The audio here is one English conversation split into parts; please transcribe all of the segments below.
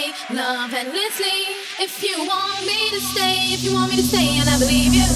love endlessly. If you want me to stay, if you want me to stay, and I believe you.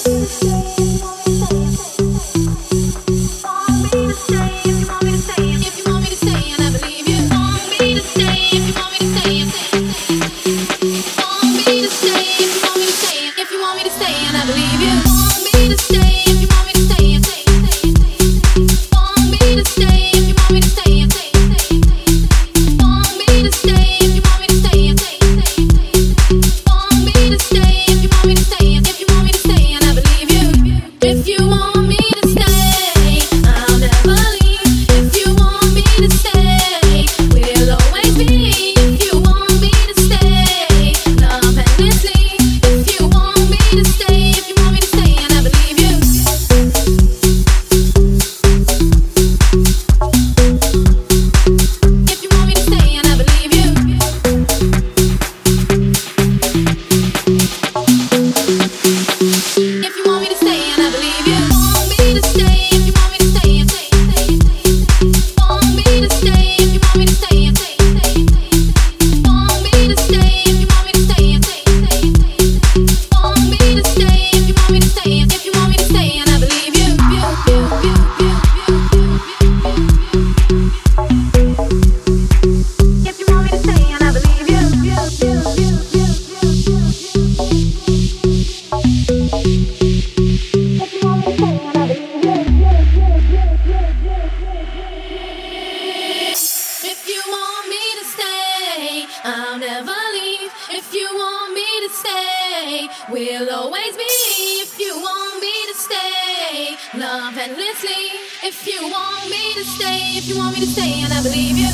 I'll never leave. If you want me to stay, we'll always be. If you want me to stay, love endlessly. If you want me to stay, if you want me to stay, and I believe you.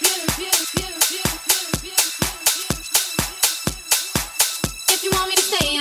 If you want me to stay